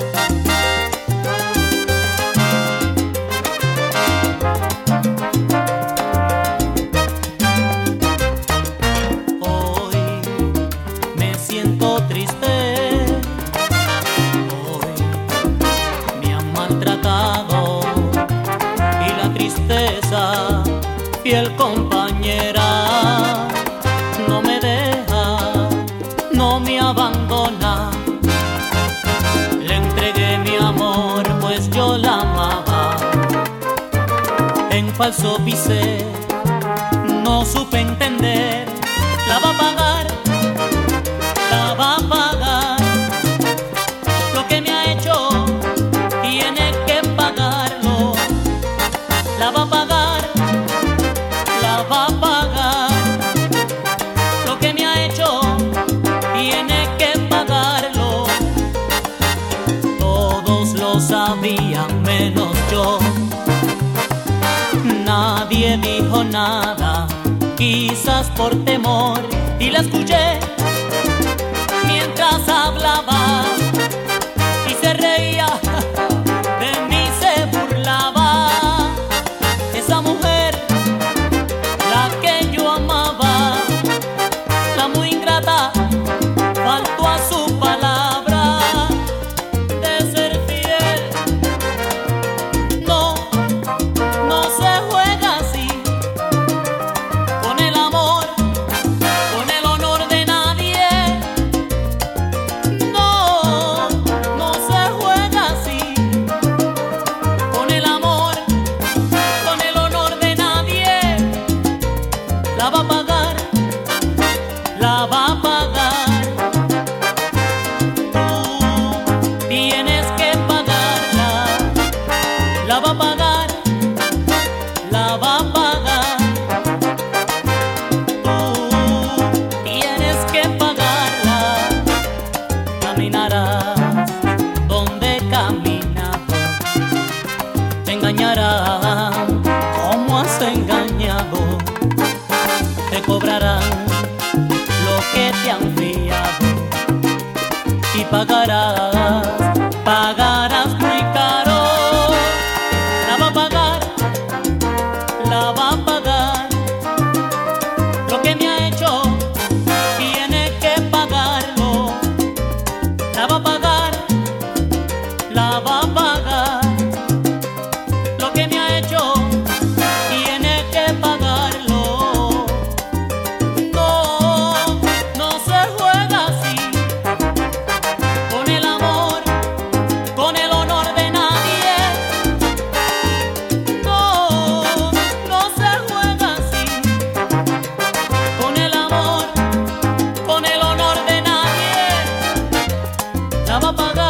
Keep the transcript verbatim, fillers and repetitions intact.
Triste, hoy me han maltratado y la tristeza, fiel compañera, no me deja, no me abandona. Le entregué mi amor, pues yo la amaba. En falso pisé, no supe entender. La va a pagar, la va a pagar. Lo que me ha hecho tiene que pagarlo. La va a pagar, la va a pagar. Lo que me ha hecho tiene que pagarlo. Todos lo sabían menos yo. Nadie dijo nada, quizás por temor, y la escuché mientras hablaba y se reía de mí, se burlaba. Esa mujer, la que yo amaba, la muy ingrata, faltó a su palabra de ser fiel. No, no se juega así con el amor, con el honor de nadie. No, no se juega así con el amor, con el honor de nadie. La va a pagar, la va a pagar. Tú tienes que pagarla. La va a pagar, la va a pagar. Tú tienes que pagarla. Caminarás donde caminado, te engañarán como has engañado, te cobrarán lo que te han fiado y pagarás, pagarás muy caro. La va a pagar, la va a pagar. Lo que me ha hecho tiene que pagarlo. La va a pagar, la va a pagar. Lo que me ha hecho tiene que pagarlo. No, no se juega así con el amor, con el honor de nadie. No, no se juega así con el amor, con el honor de nadie. La va a pagar.